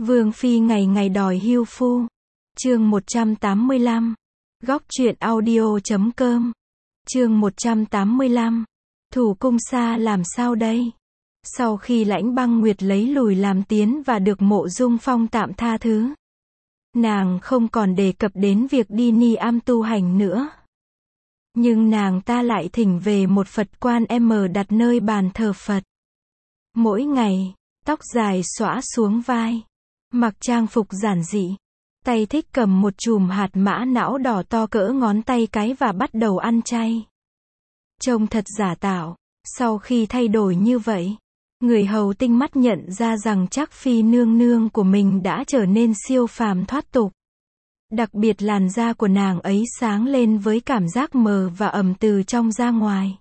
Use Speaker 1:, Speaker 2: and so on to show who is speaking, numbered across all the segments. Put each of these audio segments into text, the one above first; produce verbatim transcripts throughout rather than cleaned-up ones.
Speaker 1: Vương phi ngày ngày đòi hưu phu. Chương một trăm tám mươi lăm. Góc truyện audio chấm com. Chương một trăm tám mươi lăm. Thủ cung xa làm sao đây? Sau khi Lãnh Băng Nguyệt lấy lùi làm tiến và được Mộ Dung Phong tạm tha thứ, nàng không còn đề cập đến việc đi Ni Am tu hành nữa. Nhưng nàng ta lại thỉnh về một Phật quan M đặt nơi bàn thờ Phật. Mỗi ngày, tóc dài xõa xuống vai, mặc trang phục giản dị, tay thích cầm một chùm hạt mã não đỏ to cỡ ngón tay cái và bắt đầu ăn chay. Trông thật giả tạo. Sau khi thay đổi như vậy, người hầu tinh mắt nhận ra rằng Trác Phi nương nương của mình đã trở nên siêu phàm thoát tục. Đặc biệt làn da của nàng ấy sáng lên với cảm giác mờ và ẩm từ trong ra ngoài.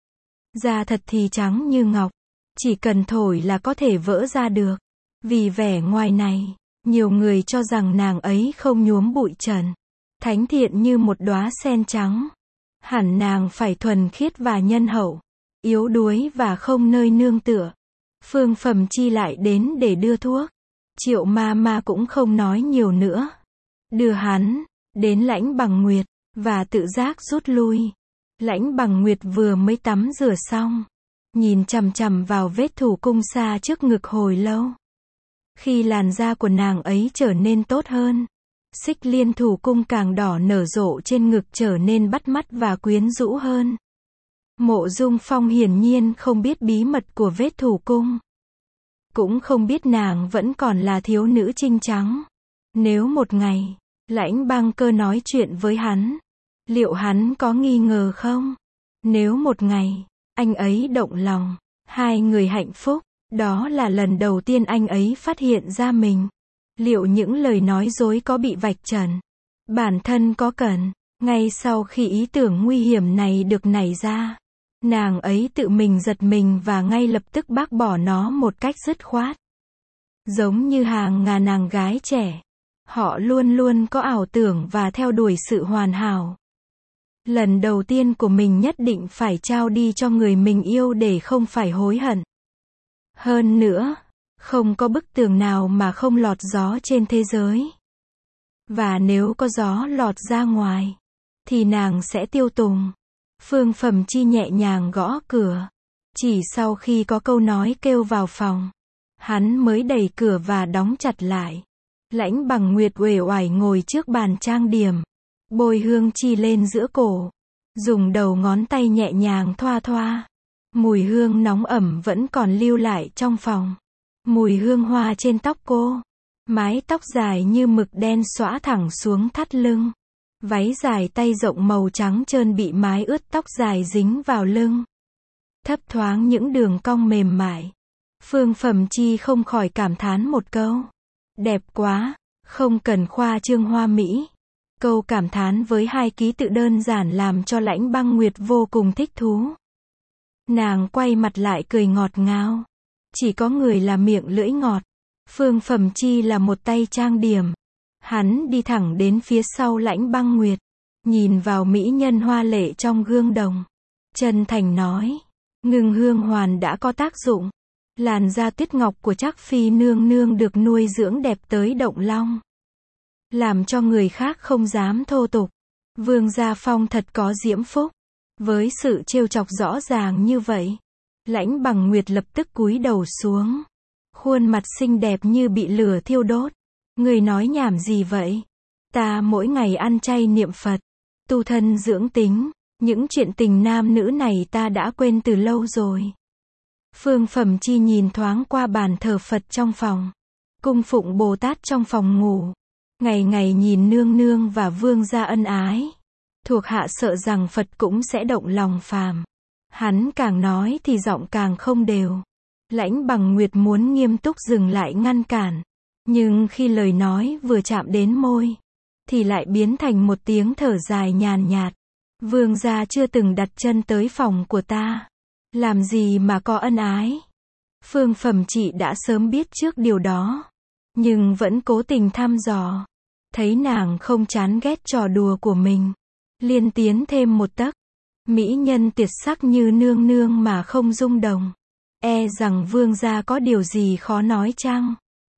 Speaker 1: Da thật thì trắng như ngọc, chỉ cần thổi là có thể vỡ ra được. Vì vẻ ngoài này, nhiều người cho rằng nàng ấy không nhuốm bụi trần, thánh thiện như một đóa sen trắng. Hẳn nàng phải thuần khiết và nhân hậu, yếu đuối và không nơi nương tựa. Phương Phẩm Chi lại đến để đưa thuốc. Triệu ma ma cũng không nói nhiều nữa, đưa hắn đến Lãnh Bằng Nguyệt và tự giác rút lui. Lãnh Bằng Nguyệt vừa mới tắm rửa xong, nhìn chằm chằm vào vết thủ cung xa trước ngực hồi lâu. Khi làn da của nàng ấy trở nên tốt hơn, xích liên thủ cung càng đỏ nở rộ trên ngực trở nên bắt mắt và quyến rũ hơn. Mộ Dung Phong hiển nhiên không biết bí mật của vết thủ cung, cũng không biết nàng vẫn còn là thiếu nữ trinh trắng. Nếu một ngày, Lãnh Băng Cơ nói chuyện với hắn, liệu hắn có nghi ngờ không? Nếu một ngày, anh ấy động lòng, hai người hạnh phúc, đó là lần đầu tiên anh ấy phát hiện ra mình. Liệu những lời nói dối có bị vạch trần? Bản thân có cần? Ngay sau khi ý tưởng nguy hiểm này được nảy ra, nàng ấy tự mình giật mình và ngay lập tức bác bỏ nó một cách dứt khoát. Giống như hàng ngàn nàng gái trẻ, họ luôn luôn có ảo tưởng và theo đuổi sự hoàn hảo. Lần đầu tiên của mình nhất định phải trao đi cho người mình yêu để không phải hối hận. Hơn nữa, không có bức tường nào mà không lọt gió trên thế giới. Và nếu có gió lọt ra ngoài, thì nàng sẽ tiêu tùng. Phương Phẩm Chi nhẹ nhàng gõ cửa. Chỉ sau khi có câu nói kêu vào phòng, hắn mới đẩy cửa và đóng chặt lại. Lãnh Bằng Nguyệt uể oải ngồi trước bàn trang điểm, bôi hương chi lên giữa cổ, dùng đầu ngón tay nhẹ nhàng thoa thoa. Mùi hương nóng ẩm vẫn còn lưu lại trong phòng. Mùi hương hoa trên tóc cô. Mái tóc dài như mực đen xõa thẳng xuống thắt lưng. Váy dài tay rộng màu trắng trơn bị mái ướt tóc dài dính vào lưng, thấp thoáng những đường cong mềm mại. Phương Phẩm Chi không khỏi cảm thán một câu. Đẹp quá, không cần khoa trương hoa mỹ. Câu cảm thán với hai ký tự đơn giản làm cho Lãnh Băng Nguyệt vô cùng thích thú. Nàng quay mặt lại cười ngọt ngào. Chỉ có người là miệng lưỡi ngọt. Phương Phẩm Chi là một tay trang điểm. Hắn đi thẳng đến phía sau Lãnh Băng Nguyệt, nhìn vào mỹ nhân hoa lệ trong gương đồng, chân thành nói, ngưng hương hoàn đã có tác dụng. Làn da tuyết ngọc của Trác Phi nương nương được nuôi dưỡng đẹp tới động long, làm cho người khác không dám thô tục. Vương Gia Phong thật có diễm phúc. Với sự trêu chọc rõ ràng như vậy, Lãnh Bằng Nguyệt lập tức cúi đầu xuống, khuôn mặt xinh đẹp như bị lửa thiêu đốt. Người nói nhảm gì vậy? Ta mỗi ngày ăn chay niệm Phật, tu thân dưỡng tính, những chuyện tình nam nữ này ta đã quên từ lâu rồi. Phương Phẩm Chi nhìn thoáng qua bàn thờ Phật trong phòng, cung phụng Bồ Tát trong phòng ngủ, ngày ngày nhìn nương nương và vương gia ân ái, thuộc hạ sợ rằng Phật cũng sẽ động lòng phàm. Hắn càng nói thì giọng càng không đều. Lãnh Bằng Nguyệt muốn nghiêm túc dừng lại ngăn cản, nhưng khi lời nói vừa chạm đến môi, thì lại biến thành một tiếng thở dài nhàn nhạt. Vương gia chưa từng đặt chân tới phòng của ta, làm gì mà có ân ái. Phương Phẩm Chị đã sớm biết trước điều đó, nhưng vẫn cố tình thăm dò. Thấy nàng không chán ghét trò đùa của mình, liên tiến thêm một tấc. Mỹ nhân tuyệt sắc như nương nương mà không rung động, e rằng vương gia có điều gì khó nói chăng?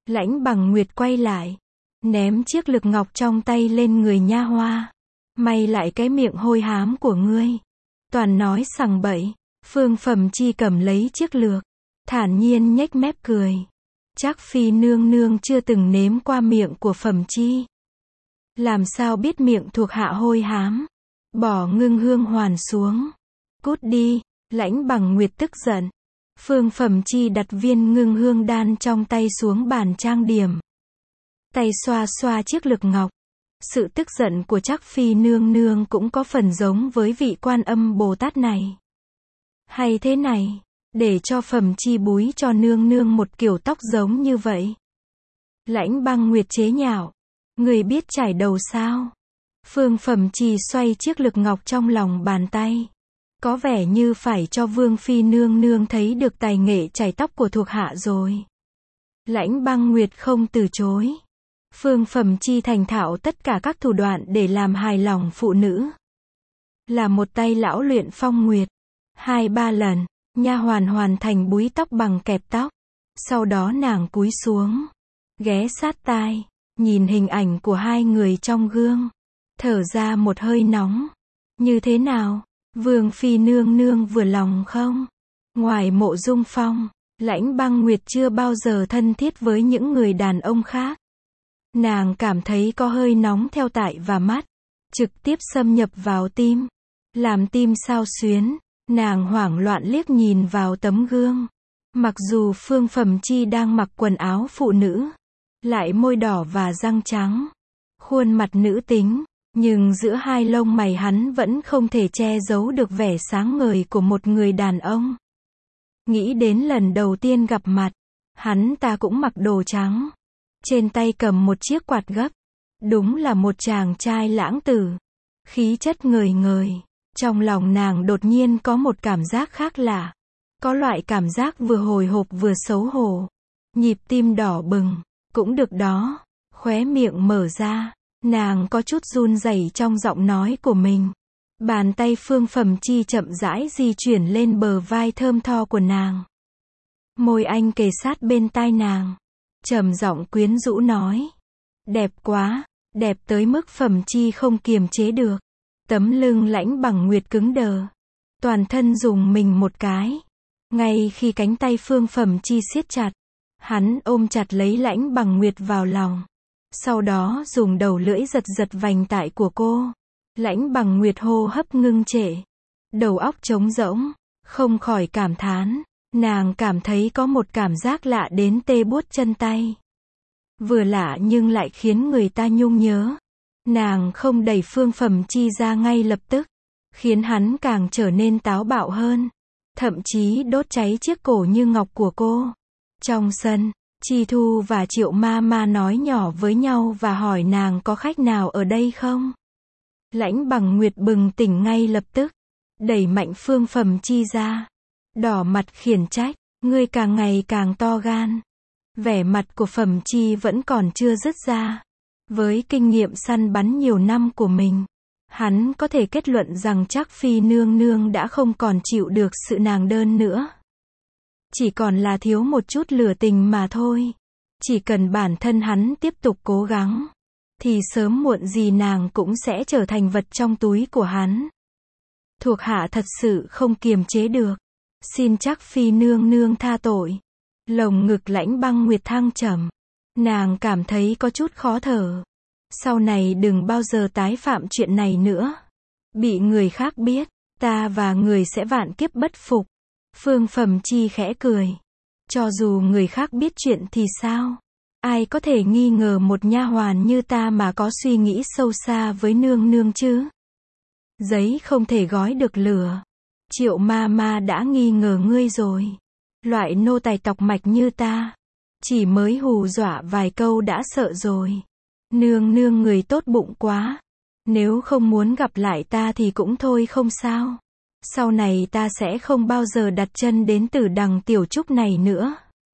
Speaker 1: Lãnh Bằng Nguyệt quay lại, ném chiếc lược ngọc trong tay lên người nha hoa. May lại cái miệng hôi hám của ngươi. Toàn nói sằng bậy. Phương Phẩm Chi cầm lấy chiếc lược, thản nhiên nhếch mép cười. Chắc Phi nương nương chưa từng nếm qua miệng của Phẩm Chi. Làm sao biết miệng thuộc hạ hôi hám. Bỏ Ngưng Hương Hoàn xuống. Cút đi. Lãnh Bằng Nguyệt tức giận. Phương Phẩm Chi đặt viên ngưng hương đan trong tay xuống bàn trang điểm. Tay xoa xoa chiếc lược ngọc. Sự tức giận của Trác Phi nương nương cũng có phần giống với vị Quan Âm Bồ Tát này. Hay thế này, để cho Phẩm Chi búi cho nương nương một kiểu tóc giống như vậy. Lãnh Băng Nguyệt chế nhạo. Người biết chải đầu sao? Phương Phẩm Chi xoay chiếc lược ngọc trong lòng bàn tay. Có vẻ như phải cho Vương Phi nương nương thấy được tài nghệ chải tóc của thuộc hạ rồi. Lãnh Băng Nguyệt không từ chối. Phương Phẩm Chi thành thạo tất cả các thủ đoạn để làm hài lòng phụ nữ. Là một tay lão luyện phong nguyệt. Hai ba lần, nha hoàn hoàn thành búi tóc bằng kẹp tóc. Sau đó nàng cúi xuống, ghé sát tai, nhìn hình ảnh của hai người trong gương. Thở ra một hơi nóng. Như thế nào? Vương Phi nương nương vừa lòng không? Ngoài Mộ Dung Phong, Lãnh Băng Nguyệt chưa bao giờ thân thiết với những người đàn ông khác. Nàng cảm thấy có hơi nóng theo tại và mắt, trực tiếp xâm nhập vào tim, làm tim xao xuyến. Nàng hoảng loạn liếc nhìn vào tấm gương. Mặc dù Phương Phẩm Chi đang mặc quần áo phụ nữ, lại môi đỏ và răng trắng, khuôn mặt nữ tính, nhưng giữa hai lông mày hắn vẫn không thể che giấu được vẻ sáng ngời của một người đàn ông. Nghĩ đến lần đầu tiên gặp mặt, hắn ta cũng mặc đồ trắng, trên tay cầm một chiếc quạt gấp. Đúng là một chàng trai lãng tử, khí chất ngời ngời. Trong lòng nàng đột nhiên có một cảm giác khác lạ. Có loại cảm giác vừa hồi hộp vừa xấu hổ. Nhịp tim đỏ bừng. Cũng được đó. Khóe miệng mở ra. Nàng có chút run rẩy trong giọng nói của mình. Bàn tay Phương Phẩm Chi chậm rãi di chuyển lên bờ vai thơm tho của nàng. Môi anh kề sát bên tai nàng. Trầm giọng quyến rũ nói. Đẹp quá. Đẹp tới mức Phẩm Chi không kiềm chế được. Tấm lưng Lãnh Bằng Nguyệt cứng đờ. Toàn thân dùng mình một cái. Ngay khi cánh tay Phương Phẩm Chi siết chặt, hắn ôm chặt lấy Lãnh Bằng Nguyệt vào lòng. Sau đó dùng đầu lưỡi giật giật vành tai của cô. Lãnh Bằng Nguyệt hô hấp ngưng trệ. Đầu óc trống rỗng. Không khỏi cảm thán. Nàng cảm thấy có một cảm giác lạ đến tê buốt chân tay. Vừa lạ nhưng lại khiến người ta nhung nhớ. Nàng không đẩy Phương Phẩm Chi ra ngay lập tức, khiến hắn càng trở nên táo bạo hơn, thậm chí đốt cháy chiếc cổ như ngọc của cô. Trong sân, Chi Thu và Triệu Ma Ma nói nhỏ với nhau và hỏi nàng có khách nào ở đây không. Lãnh Bằng Nguyệt bừng tỉnh ngay lập tức, đẩy mạnh Phương Phẩm Chi ra, đỏ mặt khiển trách, ngươi càng ngày càng to gan. Vẻ mặt của Phẩm Chi vẫn còn chưa dứt ra. Với kinh nghiệm săn bắn nhiều năm của mình, hắn có thể kết luận rằng Trác Phi nương nương đã không còn chịu được sự nàng đơn nữa. Chỉ còn là thiếu một chút lửa tình mà thôi. Chỉ cần bản thân hắn tiếp tục cố gắng, thì sớm muộn gì nàng cũng sẽ trở thành vật trong túi của hắn. Thuộc hạ thật sự không kiềm chế được. Xin Trác Phi nương nương tha tội. Lồng ngực Lãnh Băng Nguyệt thăng trầm. Nàng cảm thấy có chút khó thở. Sau này đừng bao giờ tái phạm chuyện này nữa. Bị người khác biết, ta và người sẽ vạn kiếp bất phục. Phương Phẩm Chi khẽ cười. Cho dù người khác biết chuyện thì sao? Ai có thể nghi ngờ một nha hoàn như ta mà có suy nghĩ sâu xa với nương nương chứ? Giấy không thể gói được lửa. Triệu Ma Ma đã nghi ngờ ngươi rồi. Loại nô tài tọc mạch như ta, chỉ mới hù dọa vài câu đã sợ rồi. Nương nương người tốt bụng quá. Nếu không muốn gặp lại ta thì cũng thôi không sao. Sau này ta sẽ không bao giờ đặt chân đến Tử Đằng Tiểu Trúc này nữa.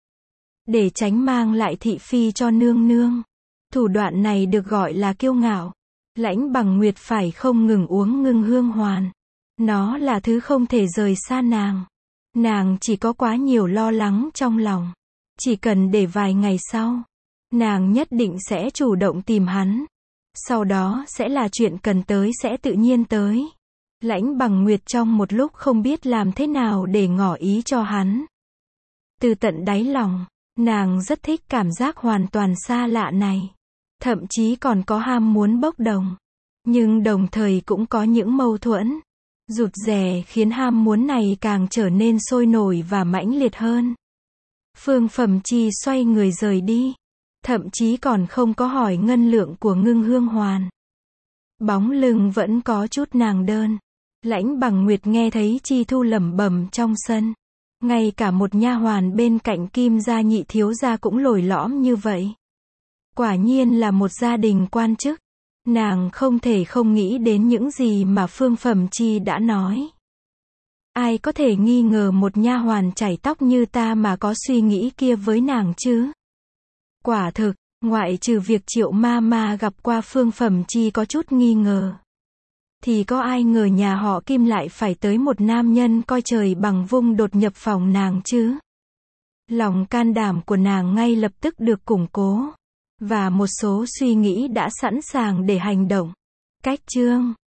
Speaker 1: Để tránh mang lại thị phi cho nương nương. Thủ đoạn này được gọi là kiêu ngạo. Lãnh Bằng Nguyệt phải không ngừng uống ngưng hương hoàn. Nó là thứ không thể rời xa nàng. Nàng chỉ có quá nhiều lo lắng trong lòng. Chỉ cần để vài ngày sau, nàng nhất định sẽ chủ động tìm hắn. Sau đó sẽ là chuyện cần tới sẽ tự nhiên tới. Lãnh Bằng Nguyệt trong một lúc không biết làm thế nào để ngỏ ý cho hắn. Từ tận đáy lòng, nàng rất thích cảm giác hoàn toàn xa lạ này. Thậm chí còn có ham muốn bốc đồng. Nhưng đồng thời cũng có những mâu thuẫn, rụt rè khiến ham muốn này càng trở nên sôi nổi và mãnh liệt hơn. Phương Phẩm Chi xoay người rời đi. Thậm chí còn không có hỏi ngân lượng của Ngưng Hương Hoàn. Bóng lưng vẫn có chút nàng đơn. Lãnh Bằng Nguyệt nghe thấy Chi Thu lẩm bẩm trong sân. Ngay cả một nha hoàn bên cạnh Kim gia nhị thiếu gia cũng lồi lõm như vậy. Quả nhiên là một gia đình quan chức. Nàng không thể không nghĩ đến những gì mà Phương Phẩm Chi đã nói. Ai có thể nghi ngờ một nha hoàn chải tóc như ta mà có suy nghĩ kia với nàng chứ? Quả thực, ngoại trừ việc Triệu ma ma gặp qua Phương Phẩm Chi có chút nghi ngờ, thì có ai ngờ nhà họ Kim lại phải tới một nam nhân coi trời bằng vung đột nhập phòng nàng chứ? Lòng can đảm của nàng ngay lập tức được củng cố. Và một số suy nghĩ đã sẵn sàng để hành động. Cách chương